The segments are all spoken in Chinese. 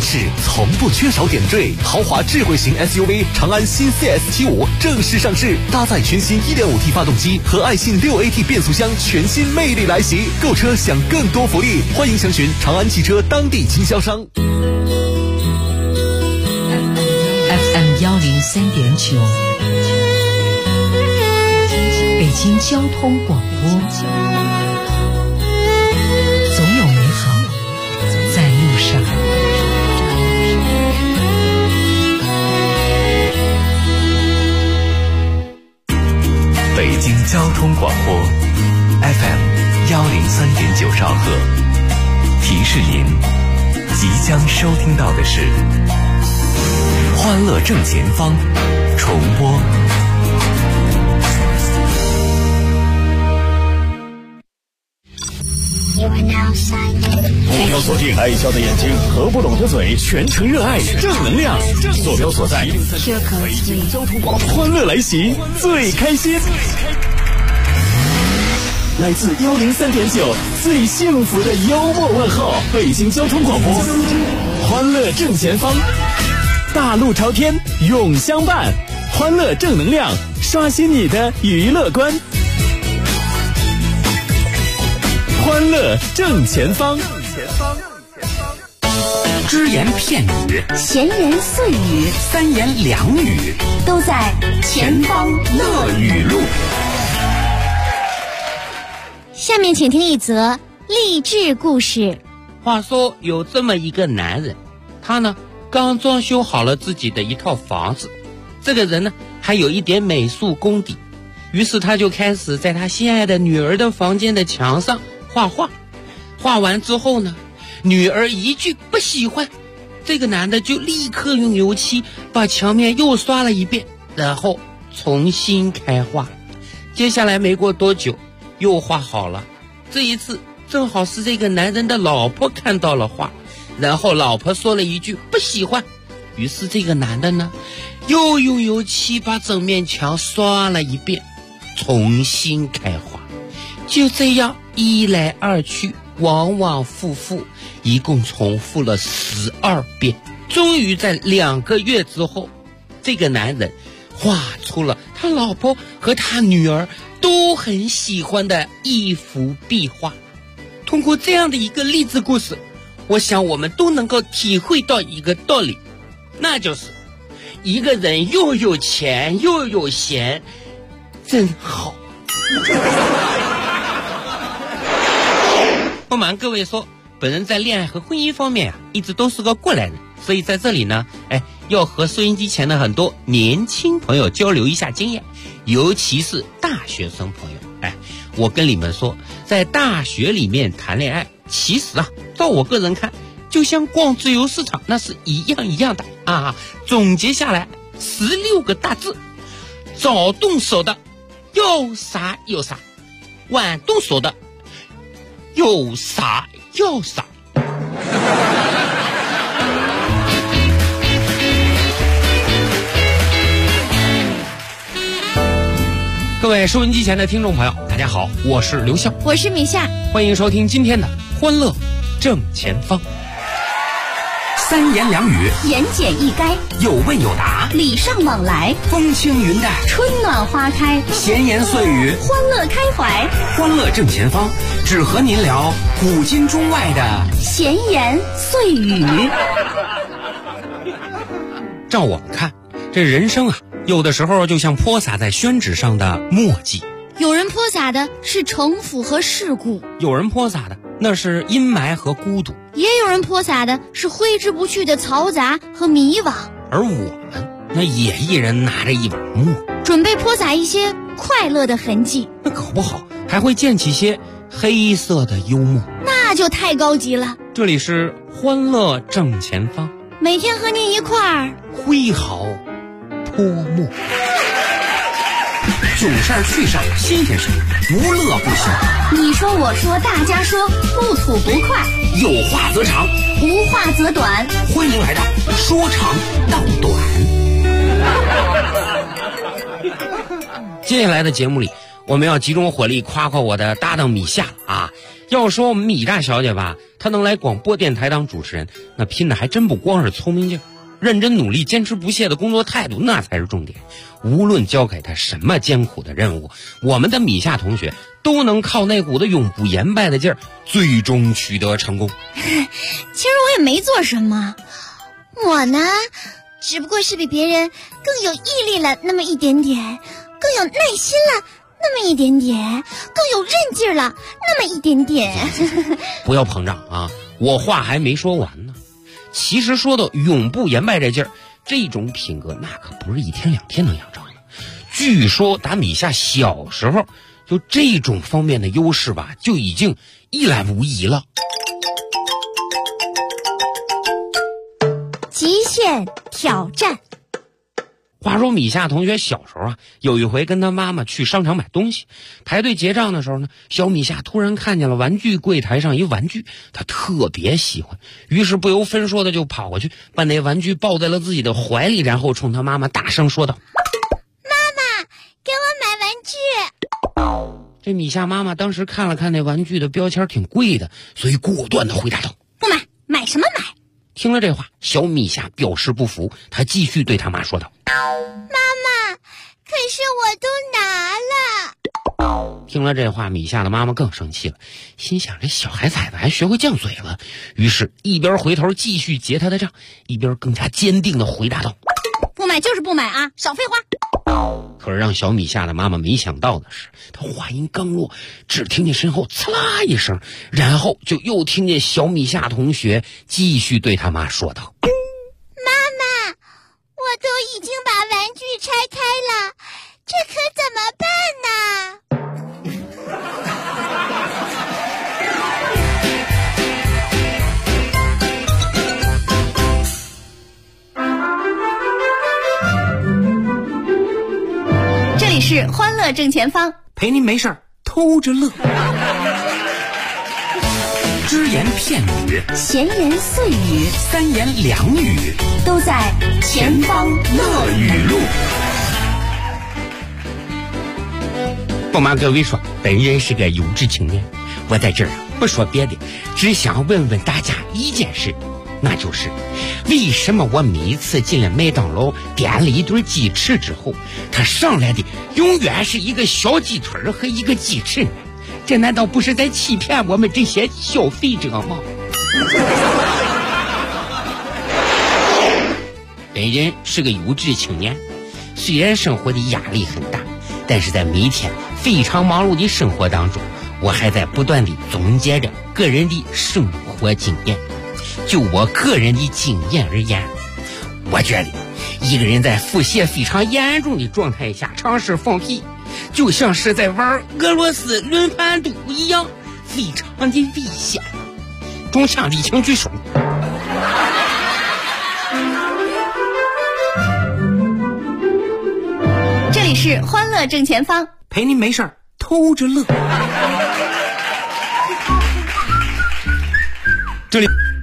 市从不缺少点缀。豪华智慧型 SUV 长安新 CS75 正式上市，搭载全新 1.5T 发动机和爱信 6AT 变速箱，全新魅力来袭。购车享更多福利，欢迎详询长安汽车当地经销商。 FM 103.9，北京交通广播。总有美好在路上。 北京交通广播 FM 103.9兆赫，提示您即将收听到的是欢乐正前方重播。 目标锁定爱笑的眼睛，合不拢的嘴，全程热爱正能量。坐标所在北京交通广播，欢乐来袭，最开心。来自103.9最幸福的幽默问候，北京交通广播，欢乐正前方，大路朝天永相伴，欢乐正能量，刷新你的娱乐观。欢乐正前方， 只言片语， 闲言碎语， 三言两语， 都在前方乐语录。下面请听一则励志故事。 话说有这么一个男人，他呢刚装修好了自己的一套房子，这个人呢还有一点美术功底，于是他就开始在他心爱的女儿的房间的墙上画画。画完之后呢，女儿一句不喜欢，这个男的就立刻用油漆把墙面又刷了一遍，然后重新开画。接下来没过多久又画好了，这一次正好是这个男人的老婆看到了画，然后老婆说了一句不喜欢，于是这个男的呢又用油漆把整面墙刷了一遍，重新开画。就这样一来二去，往往复复，一共重复了12遍。终于在2个月之后，这个男人画出了他老婆和他女儿都很喜欢的一幅壁画。通过这样的一个励志故事，我想我们都能够体会到一个道理，那就是一个人又有钱又有闲真好。不瞒各位说，本人在恋爱和婚姻方面一直都是个过来人，所以在这里呢要和收音机前的很多年轻朋友交流一下经验，尤其是大学生朋友。我跟你们说，在大学里面谈恋爱，其实照我个人看，就像逛自由市场，那是一样的总结下来16个大字：早动手的要啥有啥，晚动手的有啥要啥。各位收音机前的听众朋友，大家好，我是刘笑， 我是米夏， 欢迎收听今天的欢乐正前方。 三言两语， 言简意赅， 有问有答， 礼尚往来， 风轻云淡， 春暖花开， 闲言碎语， 欢乐开怀。 欢乐正前方，只和您聊古今中外的闲言碎语。 照我们看，这人生有的时候就像泼洒在宣纸上的墨迹， 有人泼洒的是城府和世故， 有人泼洒的那是阴霾和孤独， 也有人泼洒的是挥之不去的嘈杂和迷惘。 而我们那也一人拿着一碗墨， 准备泼洒一些快乐的痕迹， 那搞不好还会溅起些黑色的幽默， 那就太高级了。 这里是欢乐正前方， 每天和您一块儿挥毫泼墨， 囧事儿趣事儿新鲜事儿，无乐不休。 你说我说大家说，不吐不快， 有话则长， 无话则短。 欢迎来到说长道短。 接下来的节目里，我们要集中火力夸夸我的搭档米夏要说我们米大小姐吧，她能来广播电台当主持人，那拼的还真不光是聪明劲儿，认真努力、坚持不懈的工作态度那才是重点。无论交给她什么艰苦的任务，我们的米夏同学都能靠那股子永不言败的劲儿，最终取得成功。 其实我也没做什么，我呢，只不过是比别人更有毅力了那么一点点，更有耐心了那么一点点，更有韧劲儿了那么一点点。 不要膨胀啊！我话还没说完呢。其实说到永不言败这劲儿，这种品格那可不是一天两天能养成的。据说打米夏小时候就这种方面的优势吧，就已经一览无遗了。 极限挑战。 话说米夏同学小时候啊，有一回跟他妈妈去商场买东西，排队结账的时候呢，小米夏突然看见了玩具柜台上一玩具，他特别喜欢，于是不由分说的就跑过去，把那玩具抱在了自己的怀里，然后冲他妈妈大声说道： 妈妈，给我买玩具。 这米夏妈妈当时看了看那玩具的标签挺贵的，所以果断的回答道： 不买，买什么买？ 听了这话，小米夏表示不服，他继续对他妈说道： 妈妈，可是我都拿了。 听了这话，米夏的妈妈更生气了，心想这小孩崽子还学会犟嘴了，于是一边回头继续结他的账，一边更加坚定地回答道： 不买就是不买啊，少废话。 可是让小米夏的妈妈没想到的是，他话音刚落，只听见身后刺啦一声，然后就又听见小米夏同学继续对他妈说道： 妈妈，我都已经把玩具拆开了，这可怎么办呢？这里是欢乐正前方， 陪您没事偷着乐。只言片语， 闲言碎语， 三言两语， 都在前方乐语录。 不瞒各位说，本人是个优质青年，我在这儿不说别的，只想问问大家一件事，那就是为什么我每次进了麦当劳点了一顿鸡翅之后，它上来的永远是一个小鸡腿和一个鸡翅呢？这难道不是在欺骗我们这些消费者吗？本人是个优质青年，虽然生活的压力很大，但是在每天非常忙碌的生活当中，我还在不断地总结着个人的生活经验。就我个人的经验而言，我觉得一个人在腹泻非常严重的状态下尝试放屁，就像是在玩俄罗斯轮盘赌一样，非常的危险。中枪的请举手。 这里是欢乐正前方， 陪您没事偷着乐。这里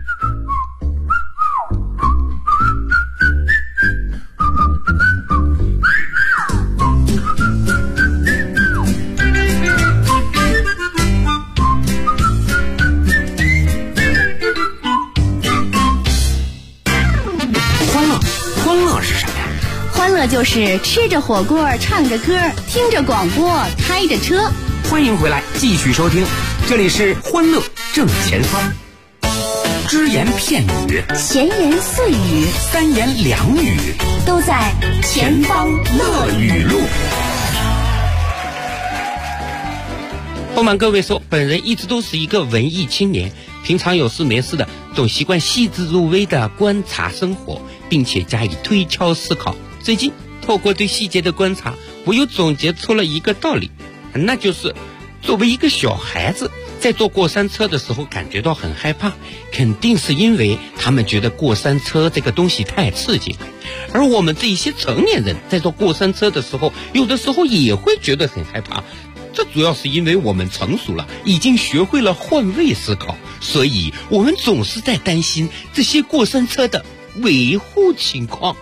欢乐是什么呀？ 欢乐就是吃着火锅，唱着歌，听着广播，开着车。 欢迎回来，继续收听，这里是欢乐正前方。只言片语， 闲言碎语， 三言两语， 都在前方乐语录。 不瞒各位说，本人一直都是一个文艺青年，平常有事没事的都习惯细致入微的观察生活，并且加以推敲思考。最近透过对细节的观察，我又总结出了一个道理，那就是作为一个小孩子在坐过山车的时候感觉到很害怕，肯定是因为他们觉得过山车这个东西太刺激了。而我们这些成年人在坐过山车的时候，有的时候也会觉得很害怕，这主要是因为我们成熟了，已经学会了换位思考，所以我们总是在担心这些过山车的维护情况。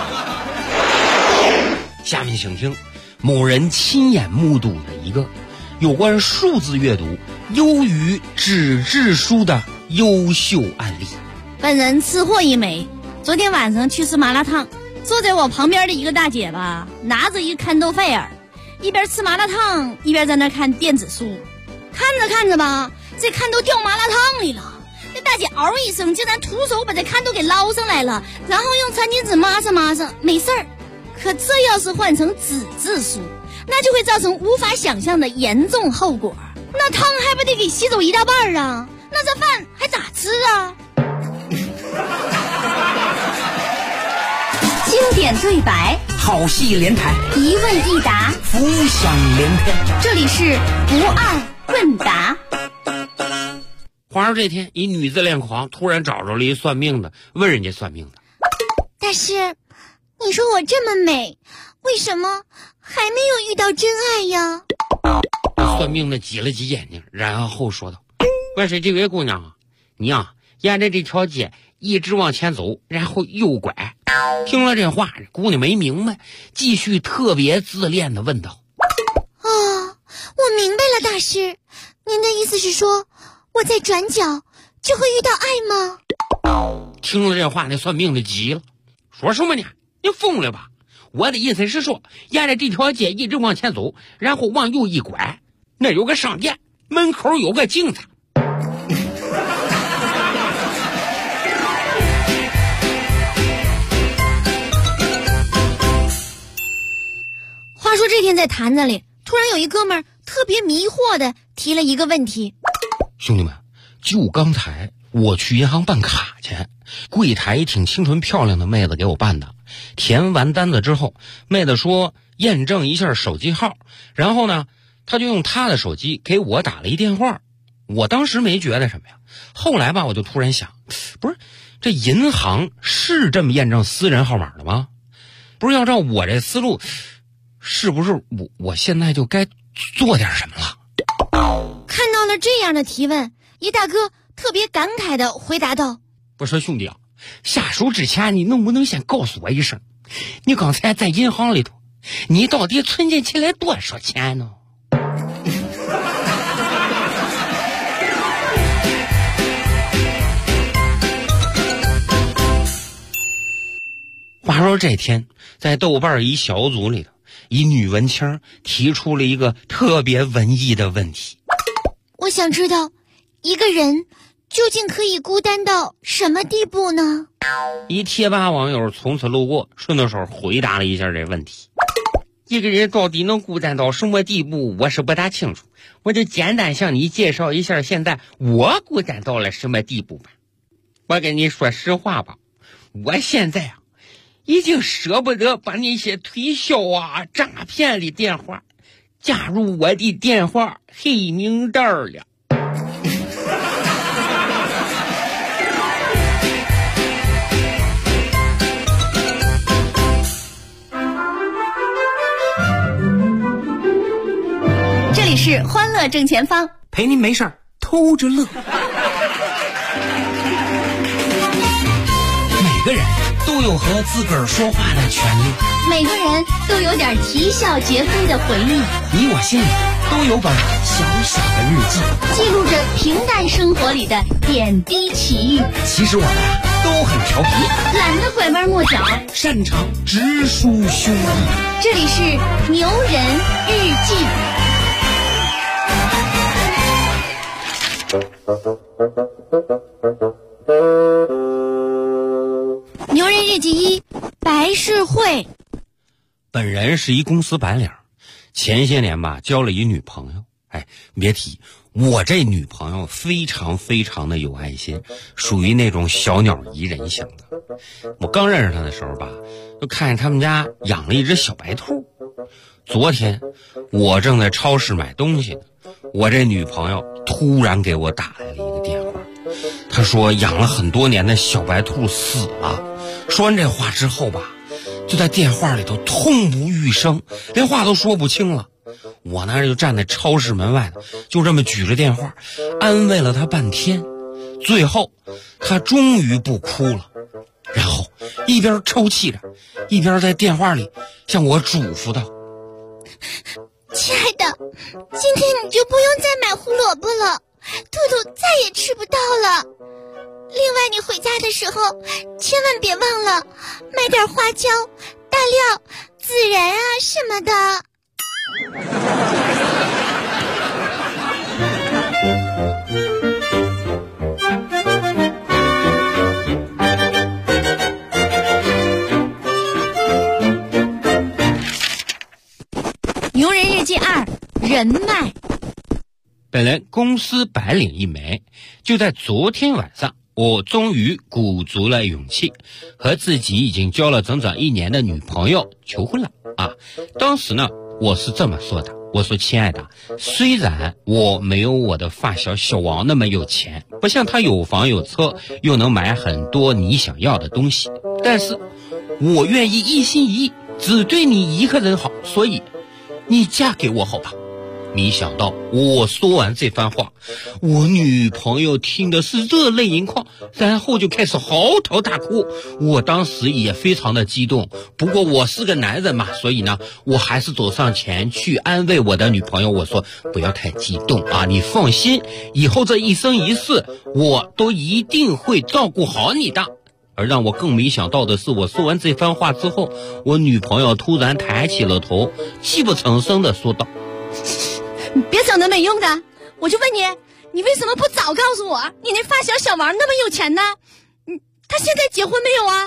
下面请听某人亲眼目睹了一个有关数字阅读优于纸质书的优秀案例。 本人吃货一枚，昨天晚上去吃麻辣烫，坐在我旁边的一个大姐吧，拿着一个看豆费尔，一边吃麻辣烫一边在那看电子书，看着看着吧，这看豆掉麻辣烫里了。这大姐嗷一声，竟然徒手把这看豆给捞上来了，然后用餐巾纸抹上抹上，没事儿。可这要是换成纸质书，那就会造成无法想象的严重后果。那汤还不得给吸走一大半啊？那这饭还咋吃啊？ 经典对白， 好戏连台， 一问一答， 浮想联翩。 这里是不二问答。 话说这天，一女自恋狂突然找着了一算命的，问人家算命的： 大师，你说我这么美，为什么还没有遇到真爱呀？ 算命的挤了挤眼睛，然后说道：我说这位姑娘啊，你啊沿着这条街一直往前走，然后右拐。听了这话，姑娘没明白，继续特别自恋地问道： 我明白了，大师，您的意思是说我在转角就会遇到爱吗？ 听了这话，那算命的急了，说什么呢？你疯了吧？我的意思是说，沿着这条街一直往前走，然后往右一拐，那有个商店，门口有个镜子。 话说这天在坛子里，突然有一哥们儿特别迷惑的提了一个问题： 兄弟们，就刚才我去银行办卡去，柜台挺清纯漂亮的妹子给我办的，填完单子之后，妹子说验证一下手机号，然后呢她就用她的手机给我打了一电话。我当时没觉得什么呀，后来吧我就突然想，不是这银行是这么验证私人号码的吗？不是要照我这思路，是不是我现在就该做点什么了？ 看到了这样的提问，一大哥特别感慨的回答道： 我说兄弟啊，下手之前你能不能先告诉我一声，你刚才在银行里头，你到底存进去了多少钱呢？话说这天，在豆瓣一小组里头，一女文青提出了一个特别文艺的问题： 我想知道，一个人究竟可以孤单到什么地步呢？ 一贴吧网友从此路过，顺着手回答了一下这问题。一个人到底能孤单到什么地步，我是不大清楚，我就简单向你介绍一下现在我孤单到了什么地步吧。我跟你说实话吧，我现在啊已经舍不得把那些推销啊诈骗的电话加入我的电话黑名单了。 这里是欢乐正前方， 陪您没事儿偷着乐。每个人都有和自个儿说话的权利， 每个人都有点啼笑皆非的回忆， 你我心里都有本小小的日记， 记录着平淡生活里的点滴奇遇。 其实我们都很调皮， 懒得拐弯抹角， 擅长直抒胸臆。 这里是牛人日记。牛人日记一，白事会。 本人是一公司白领，前些年吧交了一女朋友。别提，我这女朋友非常非常的有爱心，属于那种小鸟依人型的。我刚认识她的时候吧，就看见他们家养了一只小白兔。昨天我正在超市买东西呢，我这女朋友突然给我打来了一个电话，她说养了很多年的小白兔死了。说完这话之后吧，就在电话里头痛不欲生，连话都说不清了。我呢就站在超市门外头，就这么举着电话安慰了她半天，最后她终于不哭了，然后一边抽泣着，一边在电话里向我嘱咐道： 亲爱的，今天你就不用再买胡萝卜了，兔兔再也吃不到了。另外你回家的时候千万别忘了买点花椒、大料、孜然啊什么的。牛人日记2，人脉。 本人公司白领一枚，就在昨天晚上，我终于鼓足了勇气，和自己已经交了整整1年的女朋友求婚了啊！当时呢，我是这么说的，我说亲爱的，虽然我没有我的发小小王那么有钱，不像他有房有车，又能买很多你想要的东西，但是我愿意一心一意只对你一个人好，所以你嫁给我好吧。没想到我说完这番话，我女朋友听的是热泪盈眶，然后就开始嚎啕大哭。我当时也非常的激动，不过我是个男人嘛，所以呢，我还是走上前去安慰我的女朋友，我说不要太激动啊，你放心，以后这一生一世我都一定会照顾好你的。而让我更没想到的是，我说完这番话之后，我女朋友突然抬起了头，泣不成声地说道， 你别整那没用的，我就问你，你为什么不早告诉我你那发小小王那么有钱呢？他现在结婚没有啊？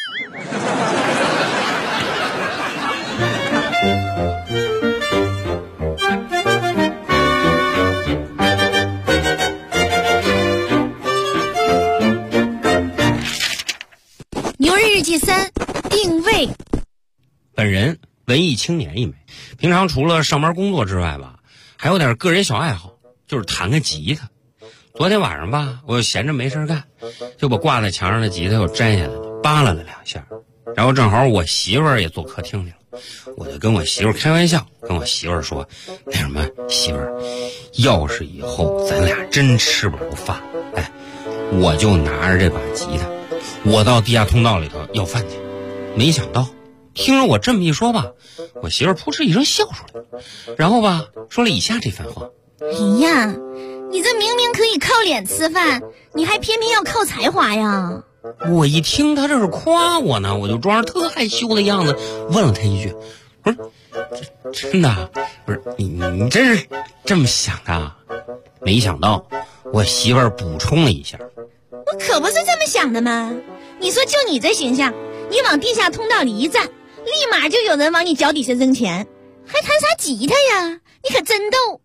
牛日日记3，定位。 本人文艺青年一枚，平常除了上班工作之外吧，还有点个人小爱好，就是弹个吉他。昨天晚上吧，我闲着没事干，就把挂在墙上的吉他又摘下来了，扒拉了2下，然后正好我媳妇儿也坐客厅里了，我就跟我媳妇儿开玩笑，跟我媳妇儿说，那什么，媳妇儿，要是以后咱俩真吃不着饭，哎，我就拿着这把吉他，我到地下通道里头要饭去。没想到听着我这么一说吧，我媳妇儿扑哧一声笑出来了，然后吧说了以下这番话， 哎呀，你这明明可以靠脸吃饭，你还偏偏要靠才华呀。 我一听他这是夸我呢，我就装着特害羞的样子问了他一句，不是真的，不是你真是这么想的啊？没想到我媳妇儿补充了一下， 我可不是这么想的嘛。你说就你这形象，你往地下通道里一站，立马就有人往你脚底下扔钱，还弹啥吉他呀？你可真逗。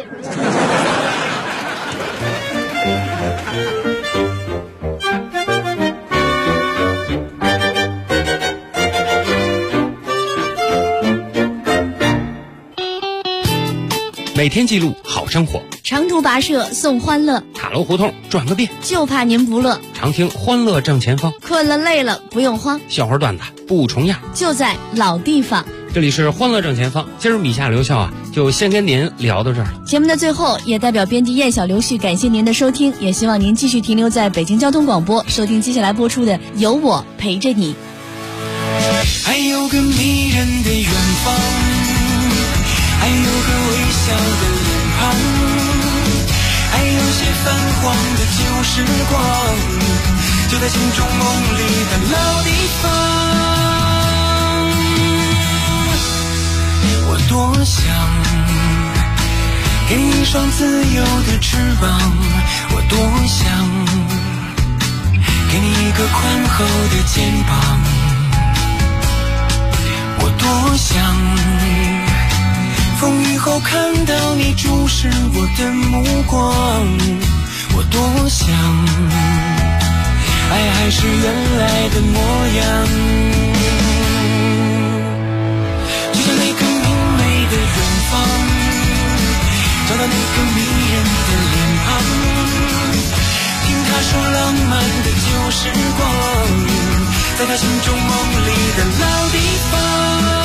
每天记录好生活， 长途跋涉送欢乐， 塔楼胡同转个遍， 就怕您不乐。 常听欢乐正前方， 困了累了不用慌， 笑话段子不重样， 就在老地方。 这里是欢乐正前方，今儿米夏刘笑啊，就先跟您聊到这儿了。 节目的最后，也代表编辑燕小刘旭感谢您的收听，也希望您继续停留在北京交通广播，收听接下来播出的《有我陪着你》。 还有个迷人的远方，还有个微笑的脸庞，还有些泛黄的旧时光，就在心中梦里的老地方。我多想给你一双自由的翅膀，我多想给你一个宽厚的肩膀，我多想风雨后看到你注视我的目光，我多想爱还是原来的模样，就像那个明媚的远方，找到那个迷人的脸庞，听他说浪漫的旧时光，在他心中梦里的老地方。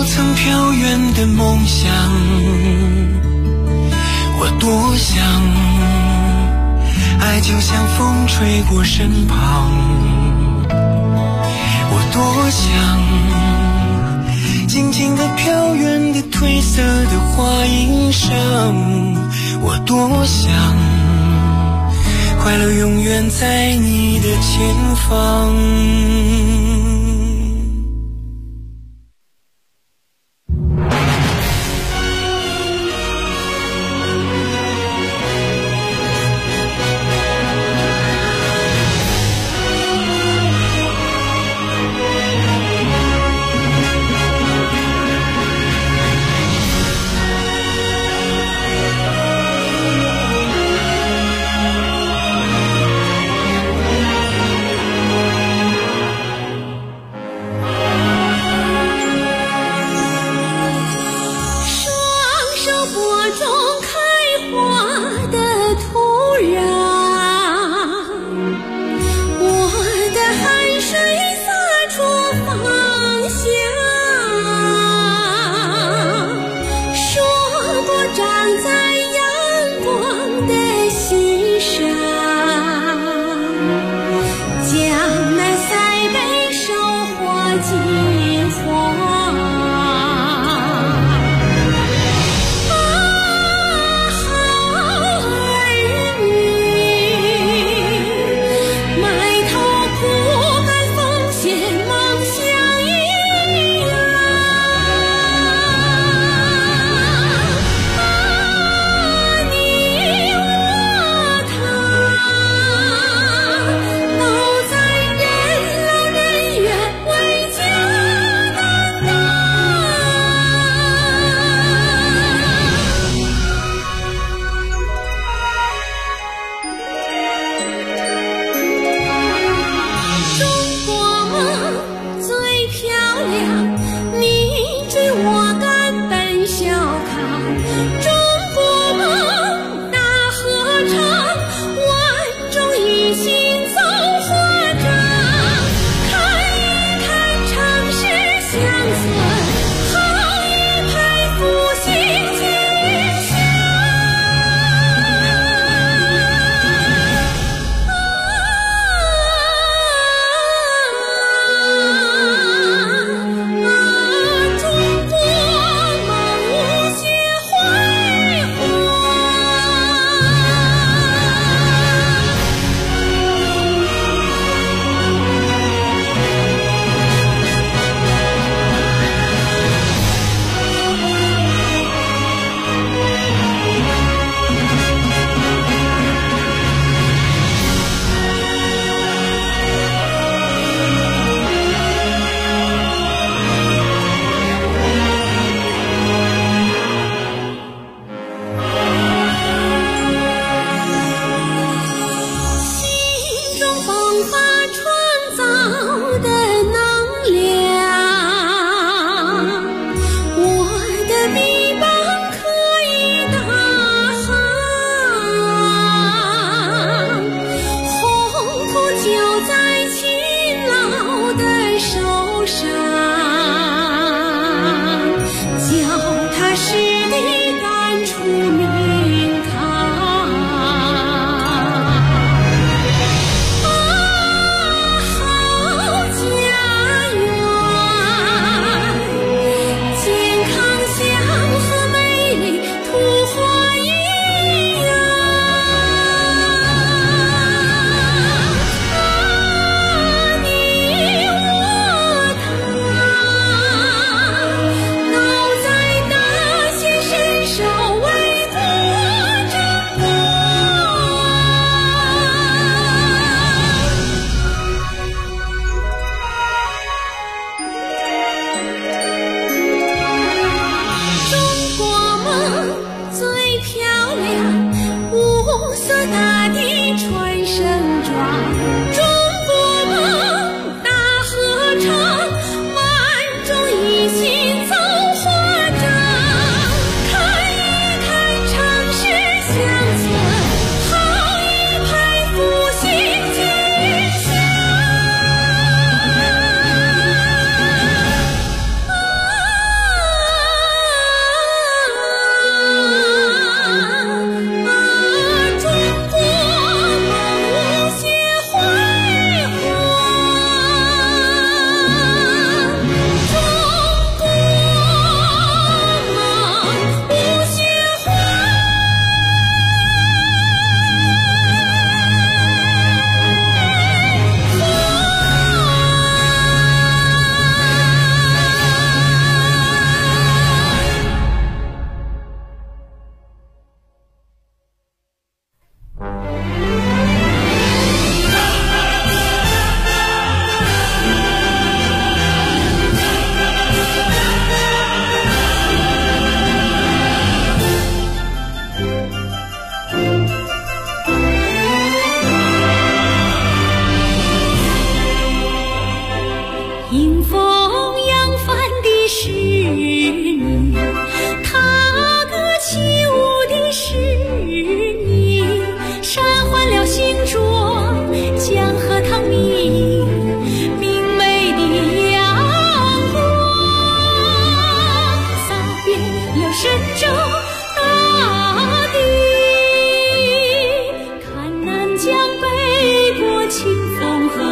不曾飘远的梦想，我多想爱就像风吹过身旁，我多想静静地飘远的褪色的花衣裳，我多想快乐永远在你的前方。 好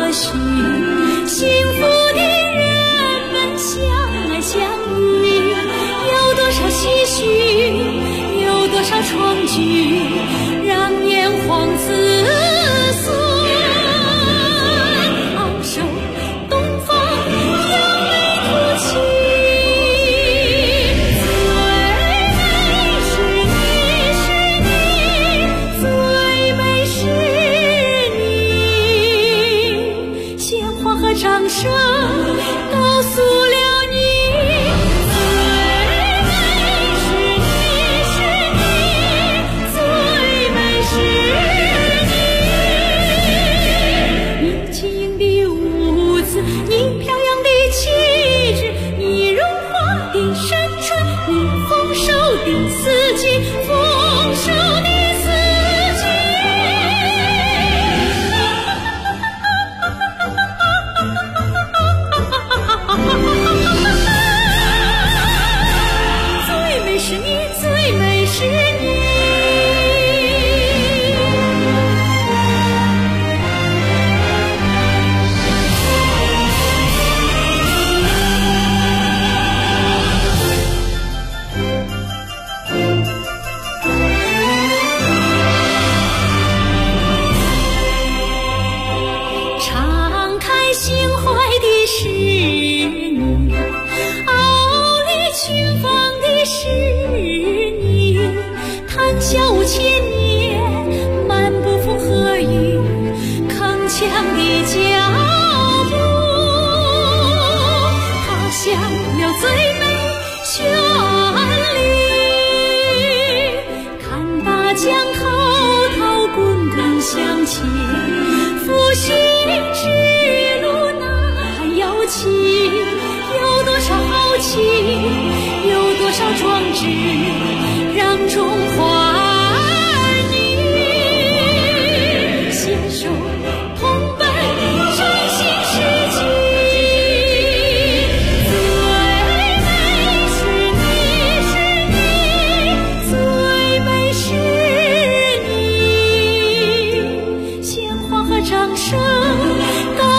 和煦，幸福的人们相爱相依，有多少唏嘘，有多少创举，让炎黄子孙昂首东方扬眉吐气。掌声告诉了你，最美是你，是你，最美是你。你轻盈的舞姿，你飘扬的气质，你荣华的山川，你丰收的四季，丰收的四季。最美是你，最美是你。敞开心怀的是你，傲立群芳的是你，谈笑千年，漫步风和雨，铿锵的脚步，踏响了最美旋律，看大江滔滔滚滚向前，复兴之路呐喊摇旗，有多少豪气，有多少壮志，让中华儿女携手同奔振兴世纪。最美是你，是你，最美是你。鲜花和掌声。